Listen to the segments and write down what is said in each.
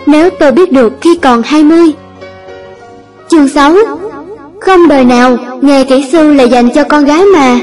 nếu tôi biết được khi còn 20. Chương 6. Không đời nào, nghề kỹ sư là dành cho con gái mà.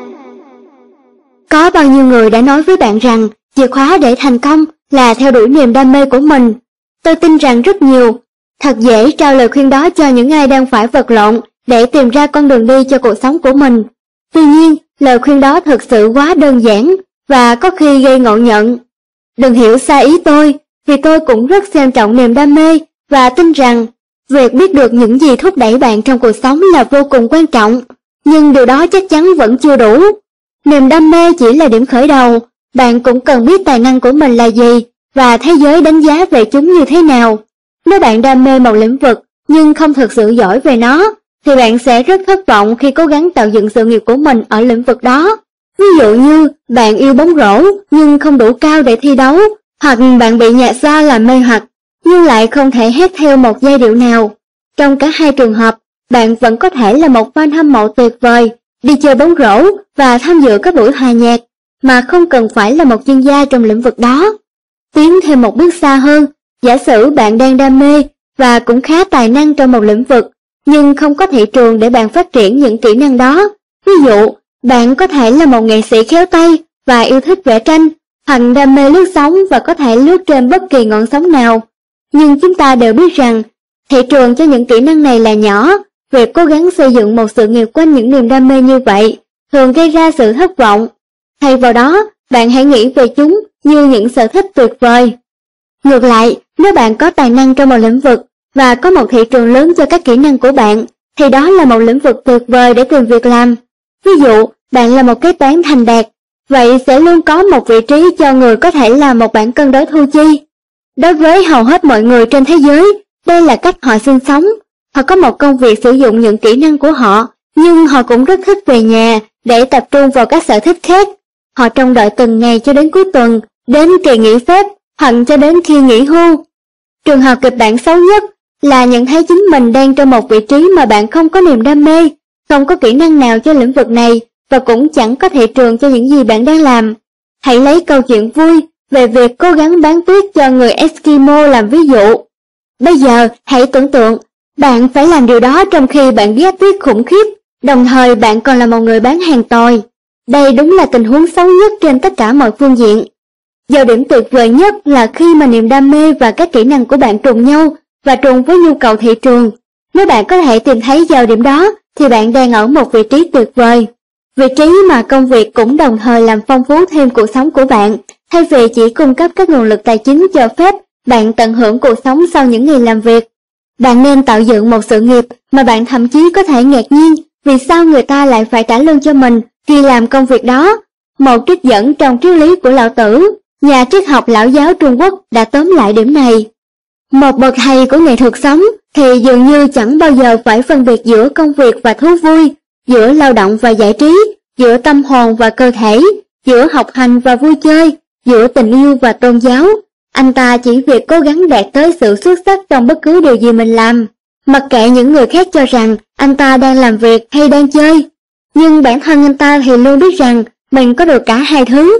Có bao nhiêu người đã nói với bạn rằng chìa khóa để thành công là theo đuổi niềm đam mê của mình. Tôi tin rằng rất nhiều. Thật dễ trao lời khuyên đó cho những ai đang phải vật lộn để tìm ra con đường đi cho cuộc sống của mình. Tuy nhiên, lời khuyên đó thực sự quá đơn giản và có khi gây ngộ nhận. Đừng hiểu sai ý tôi, vì tôi cũng rất xem trọng niềm đam mê và tin rằng việc biết được những gì thúc đẩy bạn trong cuộc sống là vô cùng quan trọng. Nhưng điều đó chắc chắn vẫn chưa đủ. Niềm đam mê chỉ là điểm khởi đầu, bạn cũng cần biết tài năng của mình là gì và thế giới đánh giá về chúng như thế nào. Nếu bạn đam mê một lĩnh vực nhưng không thực sự giỏi về nó, thì bạn sẽ rất thất vọng khi cố gắng tạo dựng sự nghiệp của mình ở lĩnh vực đó. Ví dụ như bạn yêu bóng rổ nhưng không đủ cao để thi đấu, hoặc bạn bị nhạc gia làm mê hoặc nhưng lại không thể hát theo một giai điệu nào. Trong cả hai trường hợp, bạn vẫn có thể là một fan hâm mộ tuyệt vời, đi chơi bóng rổ và tham dự các buổi hòa nhạc, mà không cần phải là một chuyên gia trong lĩnh vực đó. Tiến thêm một bước xa hơn, giả sử bạn đang đam mê và cũng khá tài năng trong một lĩnh vực, nhưng không có thị trường để bạn phát triển những kỹ năng đó. Ví dụ, bạn có thể là một nghệ sĩ khéo tay và yêu thích vẽ tranh, hoặc đam mê lướt sóng và có thể lướt trên bất kỳ ngọn sóng nào. Nhưng chúng ta đều biết rằng, thị trường cho những kỹ năng này là nhỏ. Việc cố gắng xây dựng một sự nghiệp quanh những niềm đam mê như vậy thường gây ra sự thất vọng. Thay vào đó, bạn hãy nghĩ về chúng như những sở thích tuyệt vời. Ngược lại, nếu bạn có tài năng trong một lĩnh vực và có một thị trường lớn cho các kỹ năng của bạn, thì đó là một lĩnh vực tuyệt vời để tìm việc làm. Ví dụ, bạn là một kế toán thành đạt, vậy sẽ luôn có một vị trí cho người có thể làm một bảng cân đối thu chi. Đối với hầu hết mọi người trên thế giới, đây là cách họ sinh sống. Họ có một công việc sử dụng những kỹ năng của họ, nhưng họ cũng rất thích về nhà để tập trung vào các sở thích khác. Họ trông đợi từng ngày cho đến cuối tuần, đến kỳ nghỉ phép, hoặc cho đến khi nghỉ hưu. Trường hợp kịch bản xấu nhất là nhận thấy chính mình đang trong một vị trí mà bạn không có niềm đam mê, không có kỹ năng nào cho lĩnh vực này và cũng chẳng có thị trường cho những gì bạn đang làm. Hãy lấy câu chuyện vui về việc cố gắng bán tuyết cho người Eskimo làm ví dụ. Bây giờ, hãy tưởng tượng, bạn phải làm điều đó trong khi bạn ghét tuyết khủng khiếp, đồng thời bạn còn là một người bán hàng tồi. Đây đúng là tình huống xấu nhất trên tất cả mọi phương diện. Giờ điểm tuyệt vời nhất là khi mà niềm đam mê và các kỹ năng của bạn trùng nhau và trùng với nhu cầu thị trường. Nếu bạn có thể tìm thấy giao điểm đó, thì bạn đang ở một vị trí tuyệt vời. Vị trí mà công việc cũng đồng thời làm phong phú thêm cuộc sống của bạn, thay vì chỉ cung cấp các nguồn lực tài chính cho phép bạn tận hưởng cuộc sống sau những ngày làm việc. Bạn nên tạo dựng một sự nghiệp mà bạn thậm chí có thể ngạc nhiên vì sao người ta lại phải trả lương cho mình khi làm công việc đó. Một trích dẫn trong triết lý của Lão Tử, nhà triết học lão giáo Trung Quốc, đã tóm lại điểm này. Một bậc thầy của nghệ thuật sống thì dường như chẳng bao giờ phải phân biệt giữa công việc và thú vui, giữa lao động và giải trí, giữa tâm hồn và cơ thể, giữa học hành và vui chơi, giữa tình yêu và tôn giáo. Anh ta chỉ việc cố gắng đạt tới sự xuất sắc trong bất cứ điều gì mình làm, mặc kệ những người khác cho rằng anh ta đang làm việc hay đang chơi. Nhưng bản thân anh ta thì luôn biết rằng mình có được cả hai thứ.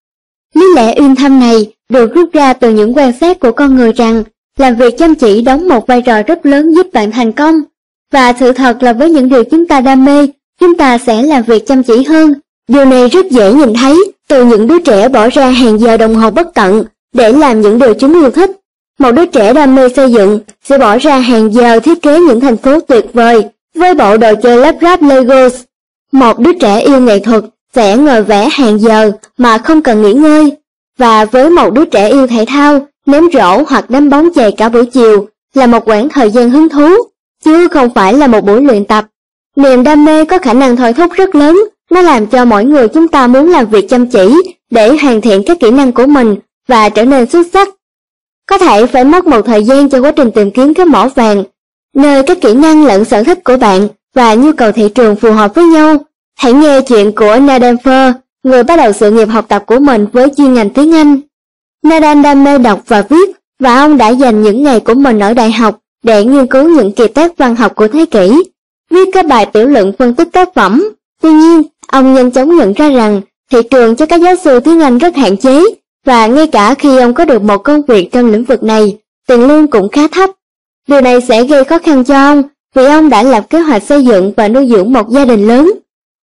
Lý lẽ uyên thâm này được rút ra từ những quan sát của con người rằng làm việc chăm chỉ đóng một vai trò rất lớn giúp bạn thành công. Và sự thật là với những điều chúng ta đam mê, chúng ta sẽ làm việc chăm chỉ hơn. Điều này rất dễ nhìn thấy từ những đứa trẻ bỏ ra hàng giờ đồng hồ bất tận để làm những điều chúng yêu thích. Một đứa trẻ đam mê xây dựng sẽ bỏ ra hàng giờ thiết kế những thành phố tuyệt vời với bộ đồ chơi lắp ráp Legos. Một đứa trẻ yêu nghệ thuật sẽ ngồi vẽ hàng giờ mà không cần nghỉ ngơi. Và với một đứa trẻ yêu thể thao, ném rổ hoặc đánh bóng chày cả buổi chiều là một quãng thời gian hứng thú, chứ không phải là một buổi luyện tập. Niềm đam mê có khả năng thôi thúc rất lớn, nó làm cho mỗi người chúng ta muốn làm việc chăm chỉ để hoàn thiện các kỹ năng của mình và trở nên xuất sắc. Có thể phải mất một thời gian cho quá trình tìm kiếm cái mỏ vàng, nơi các kỹ năng lẫn sở thích của bạn và nhu cầu thị trường phù hợp với nhau. Hãy nghe chuyện của Nathan Furr, người bắt đầu sự nghiệp học tập của mình với chuyên ngành tiếng Anh. Nathan đam mê đọc và viết, và ông đã dành những ngày của mình ở đại học để nghiên cứu những kiệt tác văn học của thế kỷ, viết các bài tiểu luận phân tích tác phẩm. Tuy nhiên, ông nhanh chóng nhận ra rằng thị trường cho các giáo sư tiếng Anh rất hạn chế, và ngay cả khi ông có được một công việc trong lĩnh vực này, tiền lương cũng khá thấp. Điều này sẽ gây khó khăn cho ông vì ông đã lập kế hoạch xây dựng và nuôi dưỡng một gia đình lớn.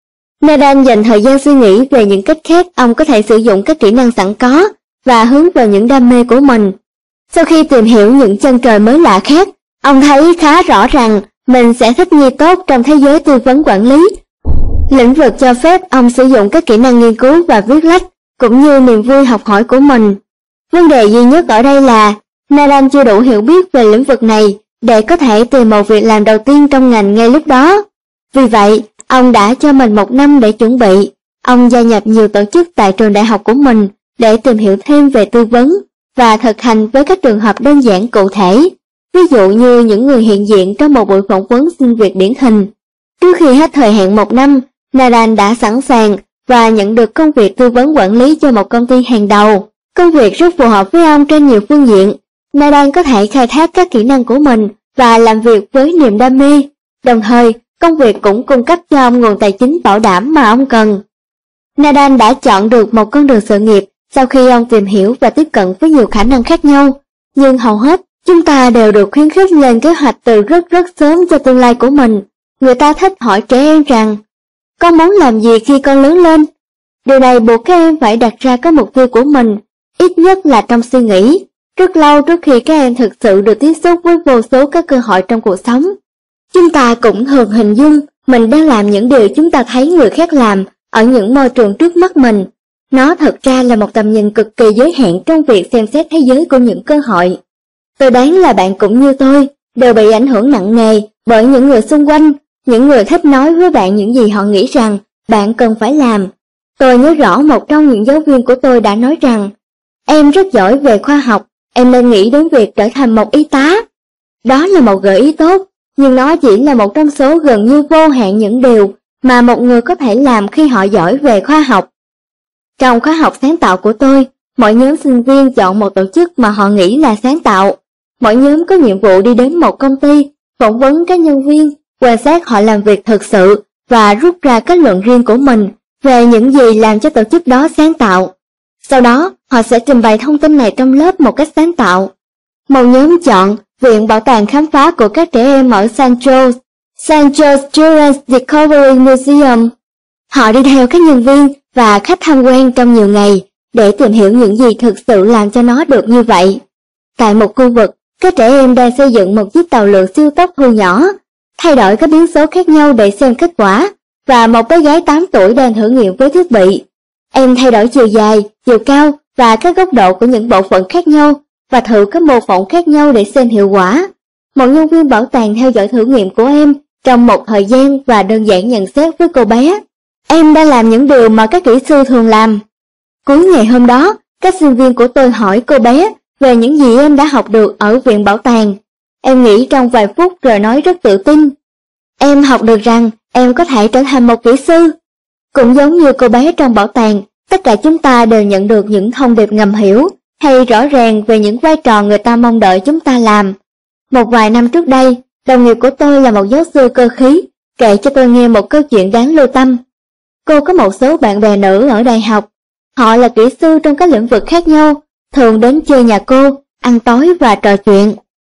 Nathan dành thời gian suy nghĩ về những cách khác ông có thể sử dụng các kỹ năng sẵn có và hướng vào những đam mê của mình. Sau khi tìm hiểu những chân trời mới lạ khác, ông thấy khá rõ rằng mình sẽ thích nghi tốt trong thế giới tư vấn quản lý. Lĩnh vực cho phép ông sử dụng các kỹ năng nghiên cứu và viết lách, cũng như niềm vui học hỏi của mình. Vấn đề duy nhất ở đây là Nathan chưa đủ hiểu biết về lĩnh vực này để có thể tìm một việc làm đầu tiên trong ngành ngay lúc đó. Vì vậy, ông đã cho mình 1 năm để chuẩn bị. Ông gia nhập nhiều tổ chức tại trường đại học của mình để tìm hiểu thêm về tư vấn và thực hành với các trường hợp đơn giản cụ thể. Ví dụ như những người hiện diện trong một buổi phỏng vấn xin việc điển hình. Trước khi hết thời hạn 1 năm, Nathan đã sẵn sàng và nhận được công việc tư vấn quản lý cho một công ty hàng đầu. Công việc rất phù hợp với ông trên nhiều phương diện. Nathan có thể khai thác các kỹ năng của mình và làm việc với niềm đam mê. Đồng thời, công việc cũng cung cấp cho ông nguồn tài chính bảo đảm mà ông cần. Nathan đã chọn được một con đường sự nghiệp sau khi ông tìm hiểu và tiếp cận với nhiều khả năng khác nhau. Nhưng hầu hết, chúng ta đều được khuyến khích lên kế hoạch từ rất sớm cho tương lai của mình. Người ta thích hỏi trẻ em rằng, con muốn làm gì khi con lớn lên? Điều này buộc các em phải đặt ra các mục tiêu của mình, ít nhất là trong suy nghĩ, rất lâu trước khi các em thực sự được tiếp xúc với vô số các cơ hội trong cuộc sống. Chúng ta cũng thường hình dung mình đang làm những điều chúng ta thấy người khác làm ở những môi trường trước mắt mình. Nó thật ra là một tầm nhìn cực kỳ giới hạn trong việc xem xét thế giới của những cơ hội. Tôi đoán là bạn cũng như tôi, đều bị ảnh hưởng nặng nề bởi những người xung quanh, những người thích nói với bạn những gì họ nghĩ rằng bạn cần phải làm. Tôi nhớ rõ một trong những giáo viên của tôi đã nói rằng, em rất giỏi về khoa học, em nên nghĩ đến việc trở thành một y tá. Đó là một gợi ý tốt, nhưng nó chỉ là một trong số gần như vô hạn những điều mà một người có thể làm khi họ giỏi về khoa học. Trong khóa học sáng tạo của tôi, mỗi nhóm sinh viên chọn một tổ chức mà họ nghĩ là sáng tạo. Mỗi nhóm có nhiệm vụ đi đến một công ty, phỏng vấn các nhân viên, quan sát họ làm việc thực sự và rút ra kết luận riêng của mình về những gì làm cho tổ chức đó sáng tạo. Sau đó, họ sẽ trình bày thông tin này trong lớp một cách sáng tạo. Một nhóm chọn Viện Bảo tàng Khám phá của các trẻ em ở San Jose Children's Discovery Museum. Họ đi theo các nhân viên và khách tham quan trong nhiều ngày để tìm hiểu những gì thực sự làm cho nó được như vậy. Tại một khu vực, các trẻ em đang xây dựng một chiếc tàu lượn siêu tốc thu nhỏ, thay đổi các biến số khác nhau để xem kết quả, và một bé gái 8 tuổi đang thử nghiệm với thiết bị. Em thay đổi chiều dài, chiều cao và các góc độ của những bộ phận khác nhau và thử các mô phỏng khác nhau để xem hiệu quả. Một nhân viên bảo tàng theo dõi thử nghiệm của em trong một thời gian và đơn giản nhận xét với cô bé, em đang làm những điều mà các kỹ sư thường làm. Cuối ngày hôm đó, các sinh viên của tôi hỏi cô bé về những gì em đã học được ở viện bảo tàng. Em nghĩ trong vài phút rồi nói rất tự tin. Em học được rằng em có thể trở thành một kỹ sư. Cũng giống như cô bé trong bảo tàng, tất cả chúng ta đều nhận được những thông điệp ngầm hiểu hay rõ ràng về những vai trò người ta mong đợi chúng ta làm. Một vài năm trước đây, đồng nghiệp của tôi là một giáo sư cơ khí, kể cho tôi nghe một câu chuyện đáng lưu tâm. Cô có một số bạn bè nữ ở đại học. Họ là kỹ sư trong các lĩnh vực khác nhau, thường đến chơi nhà cô, ăn tối và trò chuyện.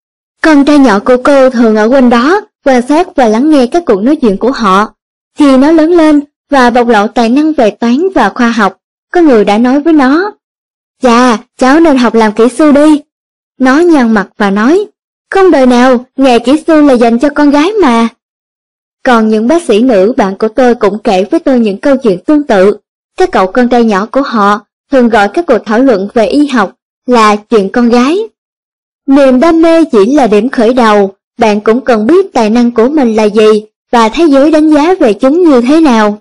Con trai nhỏ của cô thường ở quanh đó, quan sát và lắng nghe các cuộc nói chuyện của họ. Khi nó lớn lên và bộc lộ tài năng về toán và khoa học, có người đã nói với nó, "Chà, cháu nên học làm kỹ sư đi." Nó nhăn mặt và nói, "Không đời nào, nghề kỹ sư là dành cho con gái mà." Còn những bác sĩ nữ bạn của tôi cũng kể với tôi những câu chuyện tương tự. Các cậu con trai nhỏ của họ thường gọi các cuộc thảo luận về y học là chuyện con gái. Niềm đam mê chỉ là điểm khởi đầu, bạn cũng cần biết tài năng của mình là gì và thế giới đánh giá về chúng như thế nào.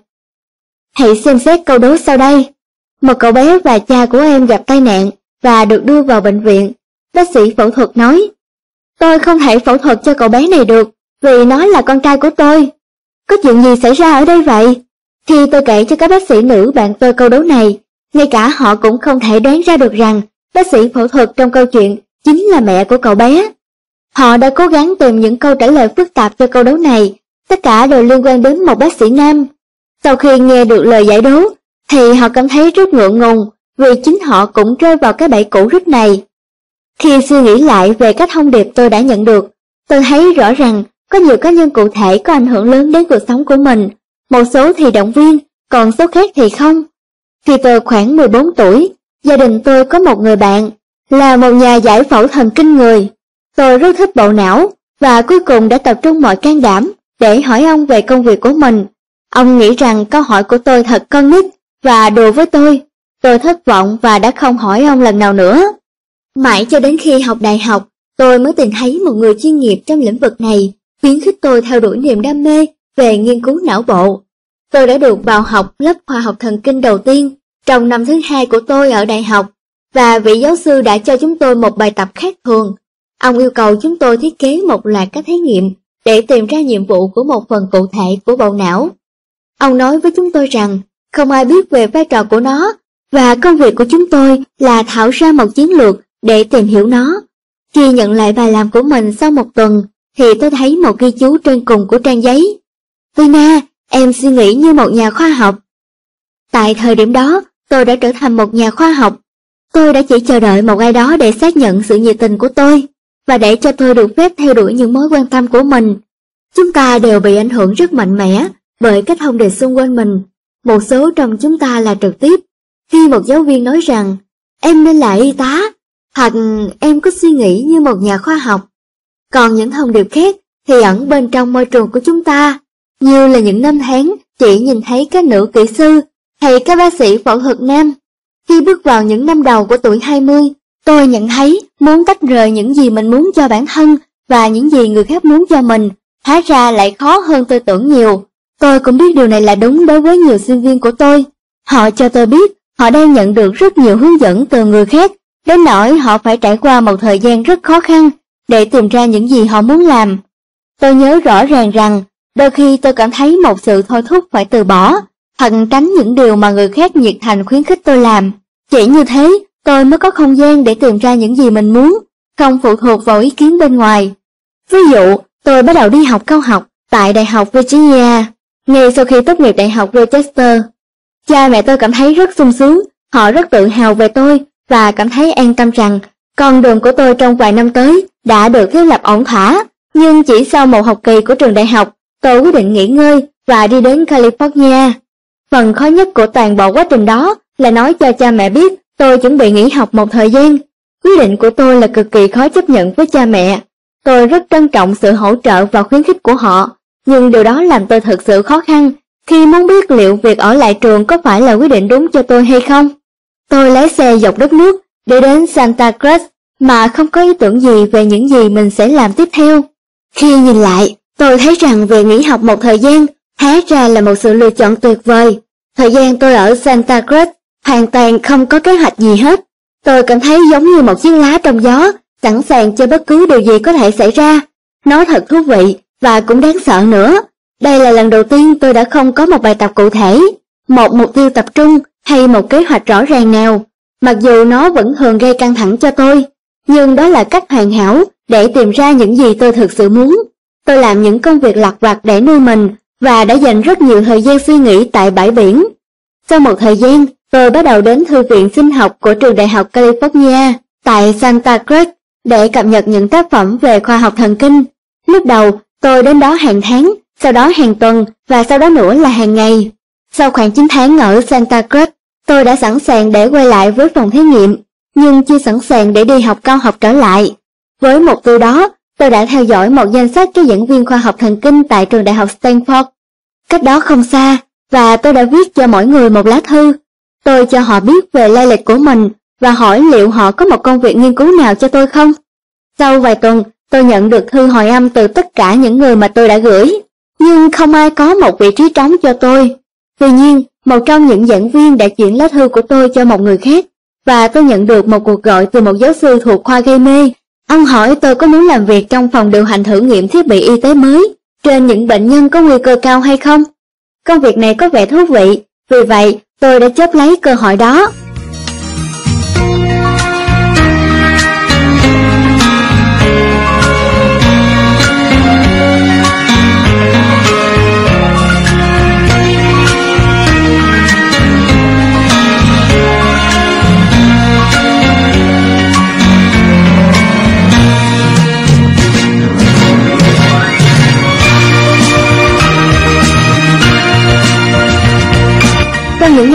Hãy xem xét câu đố sau đây. Một cậu bé và cha của em gặp tai nạn và được đưa vào bệnh viện. Bác sĩ phẫu thuật nói, "Tôi không thể phẫu thuật cho cậu bé này được, vì nó là con trai của tôi." Có chuyện gì xảy ra ở đây vậy? Khi tôi kể cho các bác sĩ nữ bạn tôi câu đố này, ngay cả họ cũng không thể đoán ra được rằng bác sĩ phẫu thuật trong câu chuyện chính là mẹ của cậu bé. Họ đã cố gắng tìm những câu trả lời phức tạp cho câu đố này, tất cả đều liên quan đến một bác sĩ nam. Sau khi nghe được lời giải đố, thì họ cảm thấy rất ngượng ngùng, vì chính họ cũng rơi vào cái bẫy cũ rích này. Khi suy nghĩ lại về các thông điệp tôi đã nhận được, tôi thấy rõ rằng có nhiều cá nhân cụ thể có ảnh hưởng lớn đến cuộc sống của mình, một số thì động viên, còn số khác thì không. Khi tôi khoảng 14 tuổi, gia đình tôi có một người bạn, là một nhà giải phẫu thần kinh người. Tôi rất thích bộ não, và cuối cùng đã tập trung mọi can đảm để hỏi ông về công việc của mình. Ông nghĩ rằng câu hỏi của tôi thật con nít và đùa với tôi. Tôi thất vọng và đã không hỏi ông lần nào nữa. Mãi cho đến khi học đại học, tôi mới tìm thấy một người chuyên nghiệp trong lĩnh vực này, khuyến khích tôi theo đuổi niềm đam mê về nghiên cứu não bộ. Tôi đã được vào học lớp khoa học thần kinh đầu tiên trong năm thứ 2 của tôi ở đại học, và vị giáo sư đã cho chúng tôi một bài tập khác thường. Ông yêu cầu chúng tôi thiết kế một loạt các thí nghiệm để tìm ra nhiệm vụ của một phần cụ thể của bộ não. Ông nói với chúng tôi rằng không ai biết về vai trò của nó, và công việc của chúng tôi là thảo ra một chiến lược để tìm hiểu nó. Khi nhận lại bài làm của mình sau một tuần, thì tôi thấy một ghi chú trên cùng của trang giấy. Tina, em suy nghĩ như một nhà khoa học. Tại thời điểm đó, tôi đã trở thành một nhà khoa học. Tôi đã chỉ chờ đợi một ai đó để xác nhận sự nhiệt tình của tôi, và để cho tôi được phép theo đuổi những mối quan tâm của mình. Chúng ta đều bị ảnh hưởng rất mạnh mẽ bởi các thông điệp xung quanh mình. Một số trong chúng ta là trực tiếp. Khi một giáo viên nói rằng, em nên là y tá, hoặc em có suy nghĩ như một nhà khoa học. Còn những thông điệp khác thì ẩn bên trong môi trường của chúng ta, như là những năm tháng chỉ nhìn thấy các nữ kỹ sư hay các bác sĩ phẫu thuật nam. Khi bước vào những năm đầu của tuổi 20, tôi nhận thấy muốn tách rời những gì mình muốn cho bản thân và những gì người khác muốn cho mình, hóa ra lại khó hơn tôi tưởng nhiều. Tôi cũng biết điều này là đúng đối với nhiều sinh viên của tôi. Họ cho tôi biết họ đang nhận được rất nhiều hướng dẫn từ người khác, đến nỗi họ phải trải qua một thời gian rất khó khăn để tìm ra những gì họ muốn làm. Tôi nhớ rõ ràng rằng đôi khi tôi cảm thấy một sự thôi thúc phải từ bỏ, hoặc tránh những điều mà người khác nhiệt thành khuyến khích tôi làm. Chỉ như thế, tôi mới có không gian để tìm ra những gì mình muốn, không phụ thuộc vào ý kiến bên ngoài. Ví dụ, tôi bắt đầu đi học cao học tại Đại học Virginia, ngay sau khi tốt nghiệp Đại học Rochester. Cha mẹ tôi cảm thấy rất sung sướng, họ rất tự hào về tôi và cảm thấy an tâm rằng con đường của tôi trong vài năm tới đã được thiết lập ổn thỏa. Nhưng chỉ sau một học kỳ của trường đại học, tôi quyết định nghỉ ngơi và đi đến California. Phần khó nhất của toàn bộ quá trình đó là nói cho cha mẹ biết tôi chuẩn bị nghỉ học một thời gian. Quyết định của tôi là cực kỳ khó chấp nhận với cha mẹ. Tôi rất trân trọng sự hỗ trợ và khuyến khích của họ, nhưng điều đó làm tôi thực sự khó khăn khi muốn biết liệu việc ở lại trường có phải là quyết định đúng cho tôi hay không. Tôi lái xe dọc đất nước để đến Santa Cruz mà không có ý tưởng gì về những gì mình sẽ làm tiếp theo. Khi nhìn lại, tôi thấy rằng việc nghỉ học một thời gian hóa ra là một sự lựa chọn tuyệt vời. Thời gian tôi ở Santa Cruz hoàn toàn không có kế hoạch gì hết. Tôi cảm thấy giống như một chiếc lá trong gió, sẵn sàng cho bất cứ điều gì có thể xảy ra. Nó thật thú vị và cũng đáng sợ nữa. Đây là lần đầu tiên tôi đã không có một bài tập cụ thể, một mục tiêu tập trung hay một kế hoạch rõ ràng nào. Mặc dù nó vẫn thường gây căng thẳng cho tôi, nhưng đó là cách hoàn hảo để tìm ra những gì tôi thực sự muốn. Tôi làm những công việc lặt vặt để nuôi mình và đã dành rất nhiều thời gian suy nghĩ tại bãi biển. Sau một thời gian, tôi bắt đầu đến Thư viện Sinh học của trường Đại học California tại Santa Cruz để cập nhật những tác phẩm về khoa học thần kinh. Lúc đầu, tôi đến đó hàng tháng, sau đó hàng tuần và sau đó nữa là hàng ngày. Sau khoảng 9 tháng ở Santa Cruz, tôi đã sẵn sàng để quay lại với phòng thí nghiệm, nhưng chưa sẵn sàng để đi học cao học trở lại. Với mục tiêu đó, tôi đã theo dõi một danh sách các giảng viên khoa học thần kinh tại trường Đại học Stanford. Cách đó không xa, và tôi đã viết cho mỗi người một lá thư. Tôi cho họ biết về lai lịch của mình và hỏi liệu họ có một công việc nghiên cứu nào cho tôi không. Sau vài tuần, tôi nhận được thư hồi âm từ tất cả những người mà tôi đã gửi, nhưng không ai có một vị trí trống cho tôi. Tuy nhiên, một trong những giảng viên đã chuyển lá thư của tôi cho một người khác, và tôi nhận được một cuộc gọi từ một giáo sư thuộc khoa gây mê. Ông hỏi tôi có muốn làm việc trong phòng điều hành thử nghiệm thiết bị y tế mới trên những bệnh nhân có nguy cơ cao hay không. Công việc này có vẻ thú vị, vì vậy tôi đã chớp lấy cơ hội đó.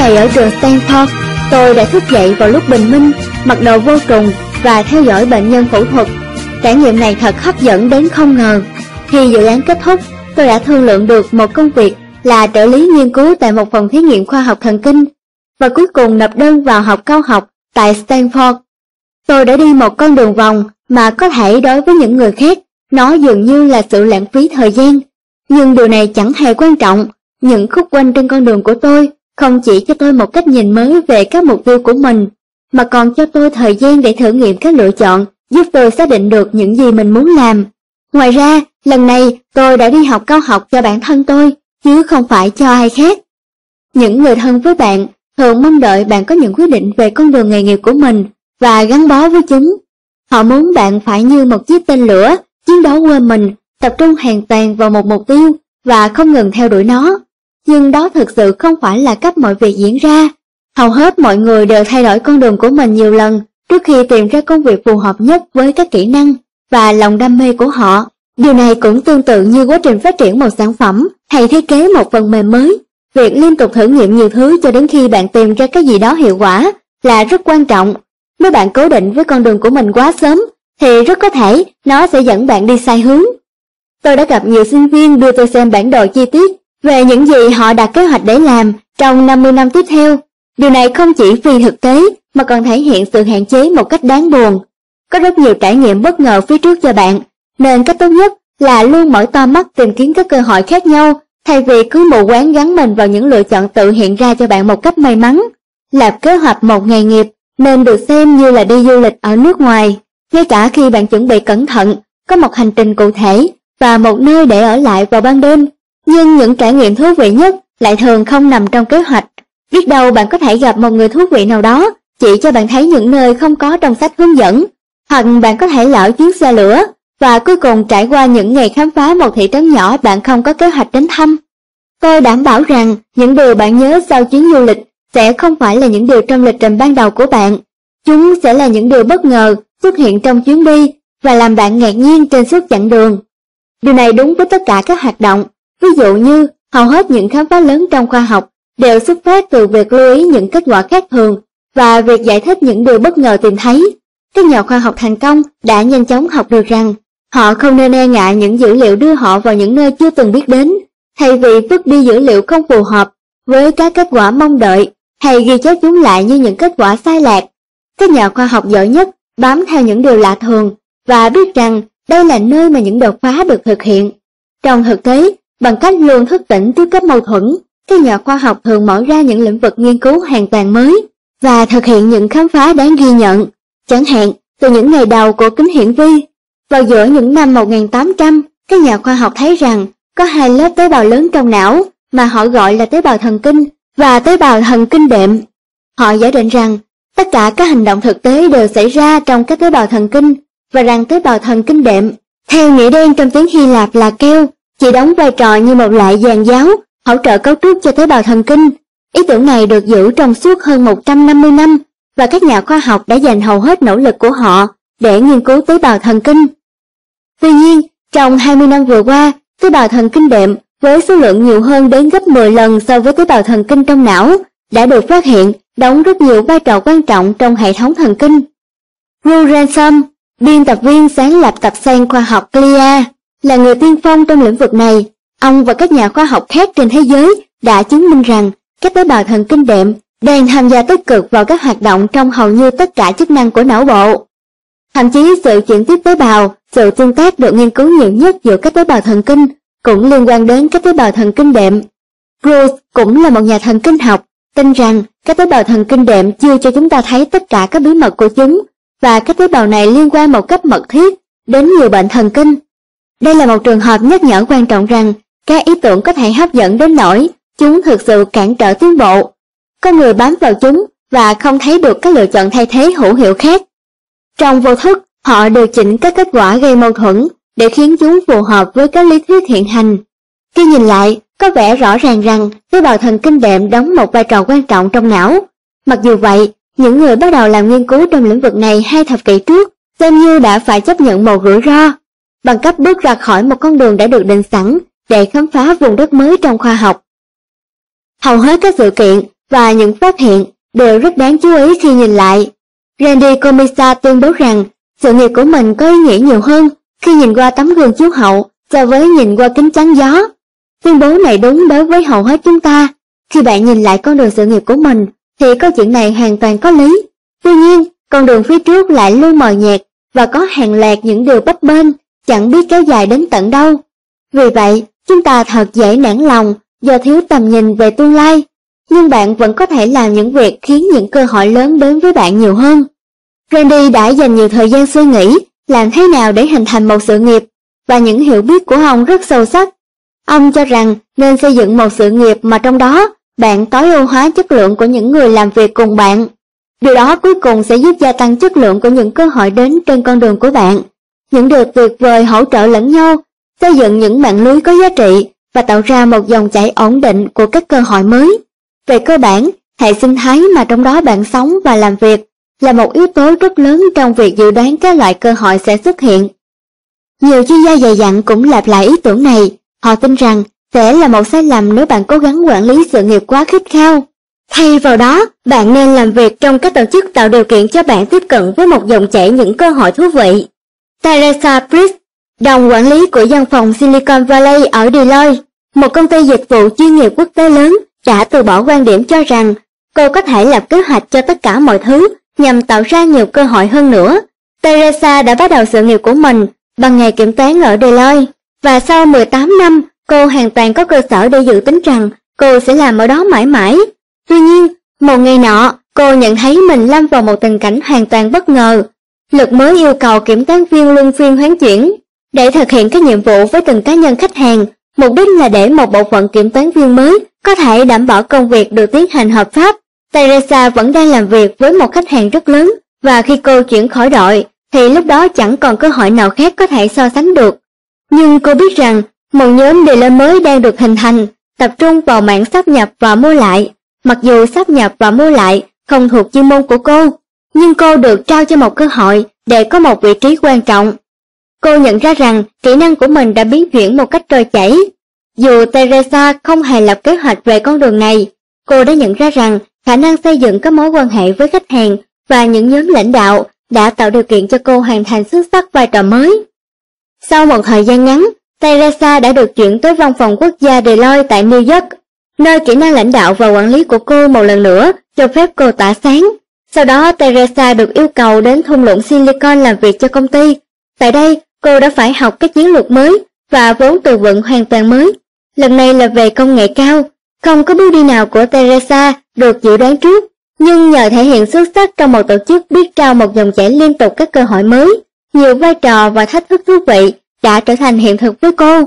ngày ở trường Stanford, tôi đã thức dậy vào lúc bình minh, mặc đồ vô trùng và theo dõi bệnh nhân phẫu thuật. Trải nghiệm này thật hấp dẫn đến không ngờ. Khi dự án kết thúc, tôi đã thương lượng được một công việc là trợ lý nghiên cứu tại một phòng thí nghiệm khoa học thần kinh, và cuối cùng nộp đơn vào học cao học tại Stanford. Tôi đã đi một con đường vòng mà có thể đối với những người khác, nó dường như là sự lãng phí thời gian. Nhưng điều này chẳng hề quan trọng. Những khúc quanh trên con đường của tôi không chỉ cho tôi một cách nhìn mới về các mục tiêu của mình, mà còn cho tôi thời gian để thử nghiệm các lựa chọn, giúp tôi xác định được những gì mình muốn làm. Ngoài ra, lần này tôi đã đi học cao học cho bản thân tôi, chứ không phải cho ai khác. Những người thân với bạn thường mong đợi bạn có những quyết định về con đường nghề nghiệp của mình và gắn bó với chúng. Họ muốn bạn phải như một chiếc tên lửa, chiến đấu quên mình, tập trung hoàn toàn vào một mục tiêu và không ngừng theo đuổi nó. Nhưng đó thực sự không phải là cách mọi việc diễn ra. Hầu hết mọi người đều thay đổi con đường của mình nhiều lần trước khi tìm ra công việc phù hợp nhất với các kỹ năng và lòng đam mê của họ. Điều này cũng tương tự như quá trình phát triển một sản phẩm hay thiết kế một phần mềm mới. Việc liên tục thử nghiệm nhiều thứ cho đến khi bạn tìm ra cái gì đó hiệu quả là rất quan trọng. Nếu bạn cố định với con đường của mình quá sớm, thì rất có thể nó sẽ dẫn bạn đi sai hướng. Tôi đã gặp nhiều sinh viên đưa tôi xem bản đồ chi tiết về những gì họ đặt kế hoạch để làm trong 50 năm tiếp theo. Điều này không chỉ phi thực tế mà còn thể hiện sự hạn chế một cách đáng buồn. Có rất nhiều trải nghiệm bất ngờ phía trước cho bạn, nên cách tốt nhất là luôn mở to mắt tìm kiếm các cơ hội khác nhau, thay vì cứ mù quáng gắn mình vào những lựa chọn tự hiện ra cho bạn một cách may mắn. Lập kế hoạch một nghề nghiệp nên được xem như là đi du lịch ở nước ngoài, ngay cả khi bạn chuẩn bị cẩn thận, có một hành trình cụ thể và một nơi để ở lại vào ban đêm. Nhưng những trải nghiệm thú vị nhất lại thường không nằm trong kế hoạch. Biết đâu bạn có thể gặp một người thú vị nào đó chỉ cho bạn thấy những nơi không có trong sách hướng dẫn, hoặc bạn có thể lỡ chuyến xe lửa và cuối cùng trải qua những ngày khám phá một thị trấn nhỏ bạn không có kế hoạch đến thăm. Tôi đảm bảo rằng những điều bạn nhớ sau chuyến du lịch sẽ không phải là những điều trong lịch trình ban đầu của bạn. Chúng sẽ là những điều bất ngờ xuất hiện trong chuyến đi và làm bạn ngạc nhiên trên suốt chặng đường. Điều này đúng với tất cả các hoạt động. Ví dụ như hầu hết những khám phá lớn trong khoa học đều xuất phát từ việc lưu ý những kết quả khác thường và việc giải thích những điều bất ngờ tìm thấy. Các nhà khoa học thành công đã nhanh chóng học được rằng họ không nên e ngại những dữ liệu đưa họ vào những nơi chưa từng biết đến, thay vì vứt đi dữ liệu không phù hợp với các kết quả mong đợi hay ghi chép chúng lại như những kết quả sai lạc. Các nhà khoa học giỏi nhất bám theo những điều lạ thường và biết rằng đây là nơi mà những đột phá được thực hiện. Trong thực tế, bằng cách luôn thức tỉnh trước các mâu thuẫn, các nhà khoa học thường mở ra những lĩnh vực nghiên cứu hoàn toàn mới và thực hiện những khám phá đáng ghi nhận. Chẳng hạn, từ những ngày đầu của kính hiển vi, vào giữa những năm 1800, các nhà khoa học thấy rằng có hai lớp tế bào lớn trong não mà họ gọi là tế bào thần kinh và tế bào thần kinh đệm. Họ giả định rằng tất cả các hành động thực tế đều xảy ra trong các tế bào thần kinh, và rằng tế bào thần kinh đệm, theo nghĩa đen trong tiếng Hy Lạp là keo, chỉ đóng vai trò như một loại giàn giáo hỗ trợ cấu trúc cho tế bào thần kinh. Ý tưởng này được giữ trong suốt hơn 150 năm, và các nhà khoa học đã dành hầu hết nỗ lực của họ để nghiên cứu tế bào thần kinh. Tuy nhiên, trong 20 năm vừa qua, tế bào thần kinh đệm với số lượng nhiều hơn đến gấp 10 lần so với tế bào thần kinh trong não đã được phát hiện đóng rất nhiều vai trò quan trọng trong hệ thống thần kinh. Ru Ransom, biên tập viên sáng lập tập san khoa học CLIA, là người tiên phong trong lĩnh vực này. Ông và các nhà khoa học khác trên thế giới đã chứng minh rằng các tế bào thần kinh đệm đang tham gia tích cực vào các hoạt động trong hầu như tất cả chức năng của não bộ. Thậm chí sự chuyển tiếp tế bào, sự tương tác được nghiên cứu nhiều nhất giữa các tế bào thần kinh cũng liên quan đến các tế bào thần kinh đệm. Bruce cũng là một nhà thần kinh học, tin rằng các tế bào thần kinh đệm chưa cho chúng ta thấy tất cả các bí mật của chúng, và các tế bào này liên quan một cách mật thiết đến nhiều bệnh thần kinh. Đây là một trường hợp nhắc nhở quan trọng rằng các ý tưởng có thể hấp dẫn đến nỗi chúng thực sự cản trở tiến bộ. Có người bám vào chúng và không thấy được các lựa chọn thay thế hữu hiệu khác. Trong vô thức, họ điều chỉnh các kết quả gây mâu thuẫn để khiến chúng phù hợp với các lý thuyết hiện hành. Khi nhìn lại, có vẻ rõ ràng rằng tế bào thần kinh đệm đóng một vai trò quan trọng trong não. Mặc dù vậy, những người bắt đầu làm nghiên cứu trong lĩnh vực này 2 thập kỷ trước xem như đã phải chấp nhận một rủi ro, bằng cách bước ra khỏi một con đường đã được định sẵn để khám phá vùng đất mới trong khoa học. Hầu hết các sự kiện và những phát hiện đều rất đáng chú ý khi nhìn lại. Randy Comisa tuyên bố rằng sự nghiệp của mình có ý nghĩa nhiều hơn khi nhìn qua tấm gương chiếu hậu so với nhìn qua kính chắn gió. Tuyên bố này đúng đối với hầu hết chúng ta. Khi bạn nhìn lại con đường sự nghiệp của mình thì câu chuyện này hoàn toàn có lý. Tuy nhiên, con đường phía trước lại luôn mờ nhạt và có hàng loạt những điều bấp bênh, chẳng biết kéo dài đến tận đâu. Vì vậy, chúng ta thật dễ nản lòng do thiếu tầm nhìn về tương lai. Nhưng bạn vẫn có thể làm những việc khiến những cơ hội lớn đến với bạn nhiều hơn. Randy đã dành nhiều thời gian suy nghĩ làm thế nào để hình thành một sự nghiệp, và những hiểu biết của ông rất sâu sắc. Ông cho rằng nên xây dựng một sự nghiệp mà trong đó bạn tối ưu hóa chất lượng của những người làm việc cùng bạn. Điều đó cuối cùng sẽ giúp gia tăng chất lượng của những cơ hội đến trên con đường của bạn. Những điều tuyệt vời hỗ trợ lẫn nhau, xây dựng những mạng lưới có giá trị và tạo ra một dòng chảy ổn định của các cơ hội mới. Về cơ bản, hệ sinh thái mà trong đó bạn sống và làm việc là một yếu tố rất lớn trong việc dự đoán các loại cơ hội sẽ xuất hiện. Nhiều chuyên gia dày dặn cũng lặp lại ý tưởng này. Họ tin rằng sẽ là một sai lầm nếu bạn cố gắng quản lý sự nghiệp quá khít khao. Thay vào đó, bạn nên làm việc trong các tổ chức tạo điều kiện cho bạn tiếp cận với một dòng chảy những cơ hội thú vị. Teresa Priest, đồng quản lý của văn phòng Silicon Valley ở Deloitte, một công ty dịch vụ chuyên nghiệp quốc tế lớn, đã từ bỏ quan điểm cho rằng cô có thể lập kế hoạch cho tất cả mọi thứ nhằm tạo ra nhiều cơ hội hơn nữa. Teresa đã bắt đầu sự nghiệp của mình bằng nghề kiểm toán ở Deloitte, và sau 18 năm, cô hoàn toàn có cơ sở để dự tính rằng cô sẽ làm ở đó mãi mãi. Tuy nhiên, một ngày nọ, cô nhận thấy mình lâm vào một tình cảnh hoàn toàn bất ngờ. Luật mới yêu cầu kiểm toán viên luân phiên hoán chuyển để thực hiện các nhiệm vụ với từng cá nhân khách hàng, mục đích là để một bộ phận kiểm toán viên mới có thể đảm bảo công việc được tiến hành hợp pháp. Teresa vẫn đang làm việc với một khách hàng rất lớn, và khi cô chuyển khỏi đội, thì lúc đó chẳng còn cơ hội nào khác có thể so sánh được. Nhưng cô biết rằng một nhóm dealer mới đang được hình thành, tập trung vào mảng sáp nhập và mua lại. Mặc dù sáp nhập và mua lại không thuộc chuyên môn của cô, nhưng cô được trao cho một cơ hội để có một vị trí quan trọng. Cô nhận ra rằng kỹ năng của mình đã biến chuyển một cách trôi chảy. Dù Teresa không hề lập kế hoạch về con đường này, cô đã nhận ra rằng khả năng xây dựng các mối quan hệ với khách hàng và những nhóm lãnh đạo đã tạo điều kiện cho cô hoàn thành xuất sắc vai trò mới. Sau một thời gian ngắn, Teresa đã được chuyển tới văn phòng quốc gia Deloitte tại New York, nơi kỹ năng lãnh đạo và quản lý của cô một lần nữa cho phép cô tỏa sáng. Sau đó, Teresa được yêu cầu đến thung lũng Silicon làm việc cho công ty. Tại đây, cô đã phải học các chiến lược mới và vốn từ vựng hoàn toàn mới. Lần này là về công nghệ cao. Không có bước đi nào của Teresa được dự đoán trước, nhưng nhờ thể hiện xuất sắc trong một tổ chức biết trao một dòng chảy liên tục các cơ hội mới, nhiều vai trò và thách thức thú vị đã trở thành hiện thực với cô.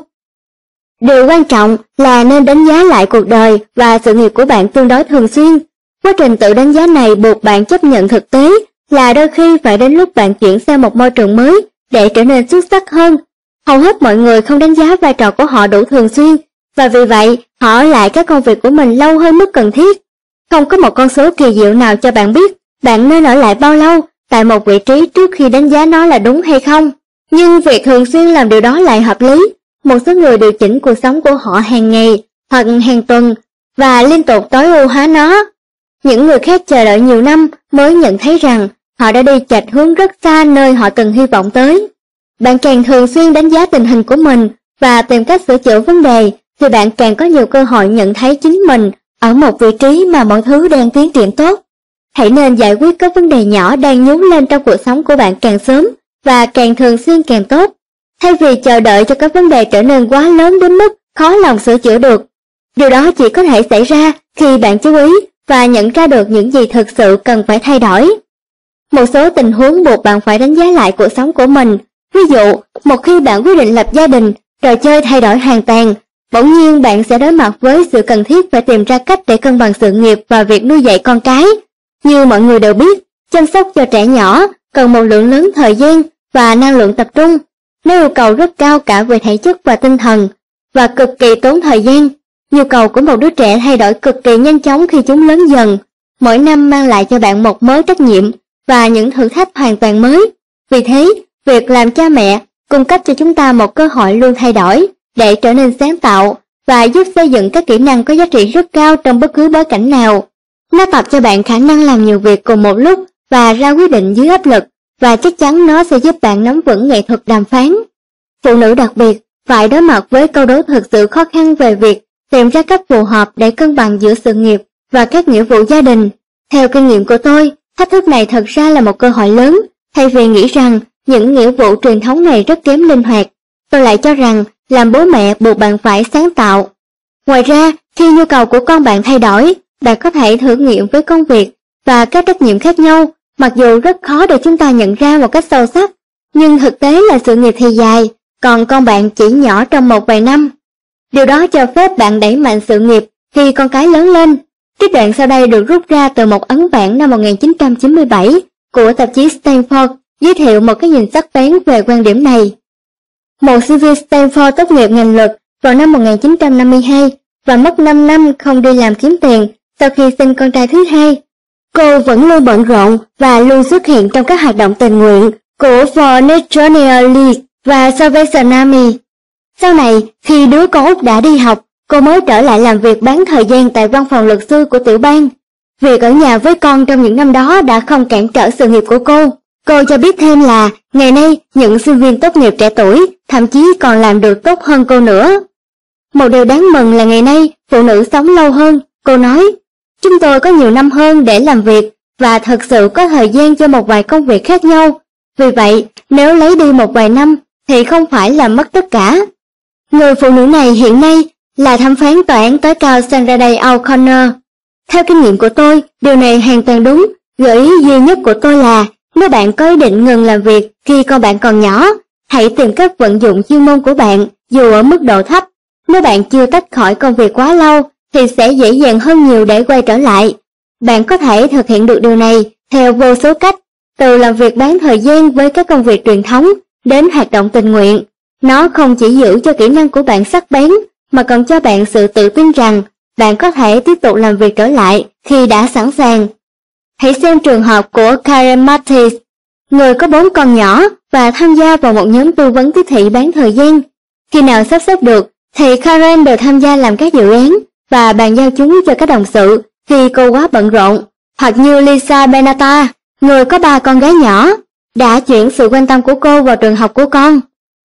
Điều quan trọng là nên đánh giá lại cuộc đời và sự nghiệp của bạn tương đối thường xuyên. Quá trình tự đánh giá này buộc bạn chấp nhận thực tế là đôi khi phải đến lúc bạn chuyển sang một môi trường mới để trở nên xuất sắc hơn. Hầu hết mọi người không đánh giá vai trò của họ đủ thường xuyên, và vì vậy họ ở lại các công việc của mình lâu hơn mức cần thiết. Không có một con số kỳ diệu nào cho bạn biết bạn nên ở lại bao lâu tại một vị trí trước khi đánh giá nó là đúng hay không. Nhưng việc thường xuyên làm điều đó lại hợp lý. Một số người điều chỉnh cuộc sống của họ hàng ngày hoặc hàng tuần và liên tục tối ưu hóa nó. Những người khác chờ đợi nhiều năm mới nhận thấy rằng họ đã đi chệch hướng rất xa nơi họ từng hy vọng tới. Bạn càng thường xuyên đánh giá tình hình của mình và tìm cách sửa chữa vấn đề, thì bạn càng có nhiều cơ hội nhận thấy chính mình ở một vị trí mà mọi thứ đang tiến triển tốt. Hãy nên giải quyết các vấn đề nhỏ đang nhúng lên trong cuộc sống của bạn càng sớm và càng thường xuyên càng tốt, thay vì chờ đợi cho các vấn đề trở nên quá lớn đến mức khó lòng sửa chữa được. Điều đó chỉ có thể xảy ra khi bạn chú ý và nhận ra được những gì thực sự cần phải thay đổi. Một số tình huống buộc bạn phải đánh giá lại cuộc sống của mình. Ví dụ, một khi bạn quyết định lập gia đình, trò chơi thay đổi hoàn toàn, bỗng nhiên bạn sẽ đối mặt với sự cần thiết phải tìm ra cách để cân bằng sự nghiệp và việc nuôi dạy con cái. Như mọi người đều biết, chăm sóc cho trẻ nhỏ cần một lượng lớn thời gian và năng lượng tập trung. Nó yêu cầu rất cao cả về thể chất và tinh thần, và cực kỳ tốn thời gian. Nhu cầu của một đứa trẻ thay đổi cực kỳ nhanh chóng khi chúng lớn dần. Mỗi năm mang lại cho bạn một mớ trách nhiệm và những thử thách hoàn toàn mới. Vì thế, việc làm cha mẹ cung cấp cho chúng ta một cơ hội luôn thay đổi để trở nên sáng tạo và giúp xây dựng các kỹ năng có giá trị rất cao trong bất cứ bối cảnh nào. Nó tập cho bạn khả năng làm nhiều việc cùng một lúc và ra quyết định dưới áp lực, và chắc chắn nó sẽ giúp bạn nắm vững nghệ thuật đàm phán. Phụ nữ đặc biệt phải đối mặt với câu đố thực sự khó khăn về việc tìm ra cách phù hợp để cân bằng giữa sự nghiệp và các nghĩa vụ gia đình. Theo kinh nghiệm của tôi, thách thức này thật ra là một cơ hội lớn, thay vì nghĩ rằng những nghĩa vụ truyền thống này rất kém linh hoạt. Tôi lại cho rằng làm bố mẹ buộc bạn phải sáng tạo. Ngoài ra, khi nhu cầu của con bạn thay đổi, bạn có thể thử nghiệm với công việc và các trách nhiệm khác nhau, mặc dù rất khó để chúng ta nhận ra một cách sâu sắc. Nhưng thực tế là sự nghiệp thì dài, còn con bạn chỉ nhỏ trong một vài năm. Điều đó cho phép bạn đẩy mạnh sự nghiệp khi con cái lớn lên. Trích đoạn sau đây được rút ra từ một ấn bản năm 1997 của tạp chí Stanford, giới thiệu một cái nhìn sắc bén về quan điểm này. Một sinh viên Stanford tốt nghiệp ngành luật vào năm 1952 và mất 5 năm không đi làm kiếm tiền sau khi sinh con trai thứ hai. Cô vẫn luôn bận rộn và luôn xuất hiện trong các hoạt động tình nguyện của For National League và Salvation Army. Sau này, khi đứa con út đã đi học, cô mới trở lại làm việc bán thời gian tại văn phòng luật sư của tiểu bang. Việc ở nhà với con trong những năm đó đã không cản trở sự nghiệp của cô. Cô cho biết thêm là ngày nay những sinh viên tốt nghiệp trẻ tuổi thậm chí còn làm được tốt hơn cô nữa. Một điều đáng mừng là ngày nay phụ nữ sống lâu hơn, cô nói. Chúng tôi có nhiều năm hơn để làm việc và thật sự có thời gian cho một vài công việc khác nhau. Vì vậy, nếu lấy đi một vài năm thì không phải là mất tất cả. Người phụ nữ này hiện nay là thẩm phán tòa án tối cao Sandra Day O'Connor. Theo kinh nghiệm của tôi, điều này hoàn toàn đúng. Gợi ý duy nhất của tôi là nếu bạn có ý định ngừng làm việc khi con bạn còn nhỏ, hãy tìm cách vận dụng chuyên môn của bạn dù ở mức độ thấp. Nếu bạn chưa tách khỏi công việc quá lâu thì sẽ dễ dàng hơn nhiều để quay trở lại. Bạn có thể thực hiện được điều này theo vô số cách, từ làm việc bán thời gian với các công việc truyền thống đến hoạt động tình nguyện. Nó không chỉ giữ cho kỹ năng của bạn sắc bén, mà còn cho bạn sự tự tin rằng bạn có thể tiếp tục làm việc trở lại khi đã sẵn sàng. Hãy xem trường hợp của Karen Mattis, người có 4 con nhỏ và tham gia vào một nhóm tư vấn tiếp thị bán thời gian. Khi nào sắp xếp được, thì Karen đều tham gia làm các dự án và bàn giao chúng cho các đồng sự khi cô quá bận rộn. Hoặc như Lisa Benata, người có 3 con gái nhỏ, đã chuyển sự quan tâm của cô vào trường học của con.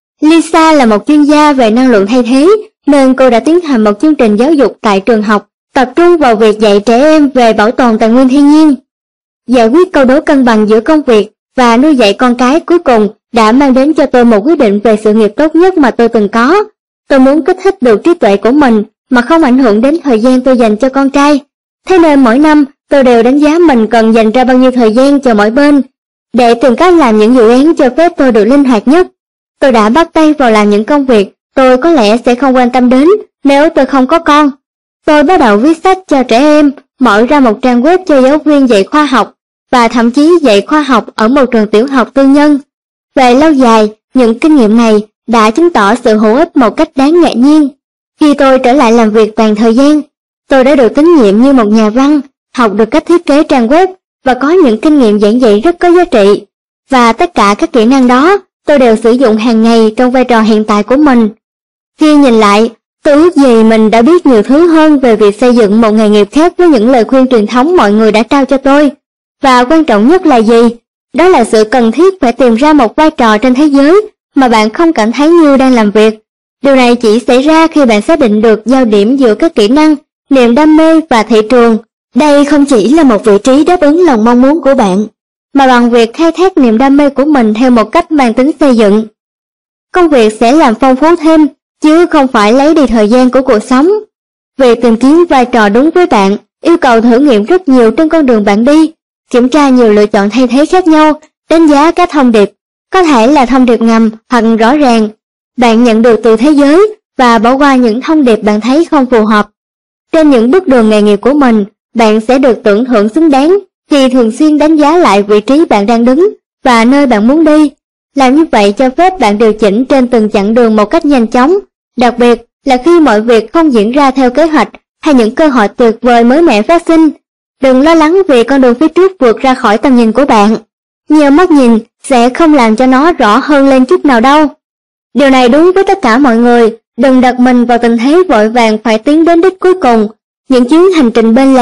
Lisa là một chuyên gia về năng lượng thay thế, nên cô đã tiến hành một chương trình giáo dục tại trường học, tập trung vào việc dạy trẻ em về bảo tồn tài nguyên thiên nhiên. Giải quyết câu đố cân bằng giữa công việc và nuôi dạy con cái cuối cùng đã mang đến cho tôi một quyết định về sự nghiệp tốt nhất mà tôi từng có. Tôi muốn kích thích được trí tuệ của mình mà không ảnh hưởng đến thời gian tôi dành cho con trai. Thế nên mỗi năm tôi đều đánh giá mình cần dành ra bao nhiêu thời gian cho mỗi bên, để tìm cách làm những dự án cho phép tôi được linh hoạt nhất. Tôi đã bắt tay vào làm những công việc tôi có lẽ sẽ không quan tâm đến nếu tôi không có con. Tôi bắt đầu viết sách cho trẻ em, mở ra một trang web cho giáo viên dạy khoa học, và thậm chí dạy khoa học ở một trường tiểu học tư nhân. Về lâu dài, những kinh nghiệm này đã chứng tỏ sự hữu ích một cách đáng ngạc nhiên. Khi tôi trở lại làm việc toàn thời gian, tôi đã được tín nhiệm như một nhà văn, học được cách thiết kế trang web và có những kinh nghiệm giảng dạy rất có giá trị. Và tất cả các kỹ năng đó tôi đều sử dụng hàng ngày trong vai trò hiện tại của mình. Khi nhìn lại, tôi ước gì mình đã biết nhiều thứ hơn về việc xây dựng một nghề nghiệp khác với những lời khuyên truyền thống mọi người đã trao cho tôi. Và quan trọng nhất là gì? Đó là sự cần thiết phải tìm ra một vai trò trên thế giới mà bạn không cảm thấy như đang làm việc. Điều này chỉ xảy ra khi bạn xác định được giao điểm giữa các kỹ năng, niềm đam mê và thị trường. Đây không chỉ là một vị trí đáp ứng lòng mong muốn của bạn, mà bằng việc khai thác niềm đam mê của mình theo một cách mang tính xây dựng. Công việc sẽ làm phong phú thêm, chứ không phải lấy đi thời gian của cuộc sống. Việc tìm kiếm vai trò đúng với bạn yêu cầu thử nghiệm rất nhiều trên con đường bạn đi, kiểm tra nhiều lựa chọn thay thế khác nhau, đánh giá các thông điệp, có thể là thông điệp ngầm hoặc rõ ràng, bạn nhận được từ thế giới, và bỏ qua những thông điệp bạn thấy không phù hợp. Trên những bước đường nghề nghiệp của mình, bạn sẽ được tưởng thưởng xứng đáng khi thường xuyên đánh giá lại vị trí bạn đang đứng và nơi bạn muốn đi. Làm như vậy cho phép bạn điều chỉnh trên từng chặng đường một cách nhanh chóng, đặc biệt là khi mọi việc không diễn ra theo kế hoạch hay những cơ hội tuyệt vời mới mẻ phát sinh. Đừng lo lắng vì con đường phía trước vượt ra khỏi tầm nhìn của bạn. Nhiều mắt nhìn sẽ không làm cho nó rõ hơn lên chút nào đâu. Điều này đúng với tất cả mọi người. Đừng đặt mình vào tình thế vội vàng phải tiến đến đích cuối cùng. Những chuyến hành trình bên lề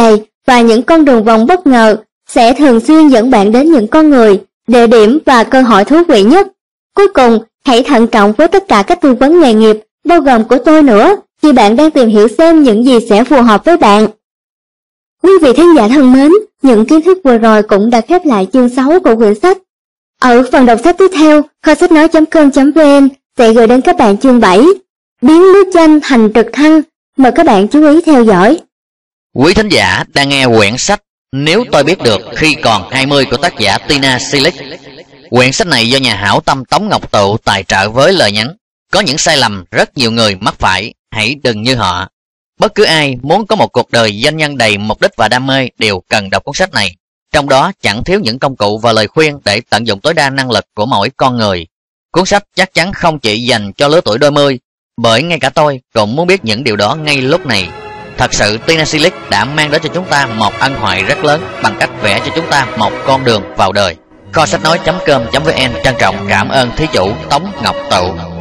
và những con đường vòng bất ngờ sẽ thường xuyên dẫn bạn đến những con người, địa điểm và cơ hội thú vị nhất. Cuối cùng, hãy thận trọng với tất cả các tư vấn nghề nghiệp, bao gồm của tôi nữa, khi bạn đang tìm hiểu xem những gì sẽ phù hợp với bạn. Quý vị thính giả thân mến, những kiến thức vừa rồi cũng đã khép lại chương 6 của quyển sách. Ở phần đọc sách tiếp theo, kho sách nói.com.vn sẽ gửi đến các bạn chương 7, biến lưới chanh thành trực thăng. Mời các bạn chú ý theo dõi. Quý thính giả đang nghe quyển sách Nếu Tôi Biết Được Khi Còn 20 của tác giả Tina Silic. Quyển sách này do nhà hảo tâm Tống Ngọc Tụ tài trợ với lời nhắn: có những sai lầm rất nhiều người mắc phải, hãy đừng như họ. Bất cứ ai muốn có một cuộc đời doanh nhân đầy mục đích và đam mê đều cần đọc cuốn sách này. Trong đó chẳng thiếu những công cụ và lời khuyên để tận dụng tối đa năng lực của mỗi con người. Cuốn sách chắc chắn không chỉ dành cho lứa tuổi đôi mươi, bởi ngay cả tôi cũng muốn biết những điều đó ngay lúc này. Thật sự Tina Silic đã mang đến cho chúng ta một ân huệ rất lớn bằng cách vẽ cho chúng ta một con đường vào đời. Kho sách nói.com.vn trân trọng cảm ơn thí chủ Tống Ngọc Tụ.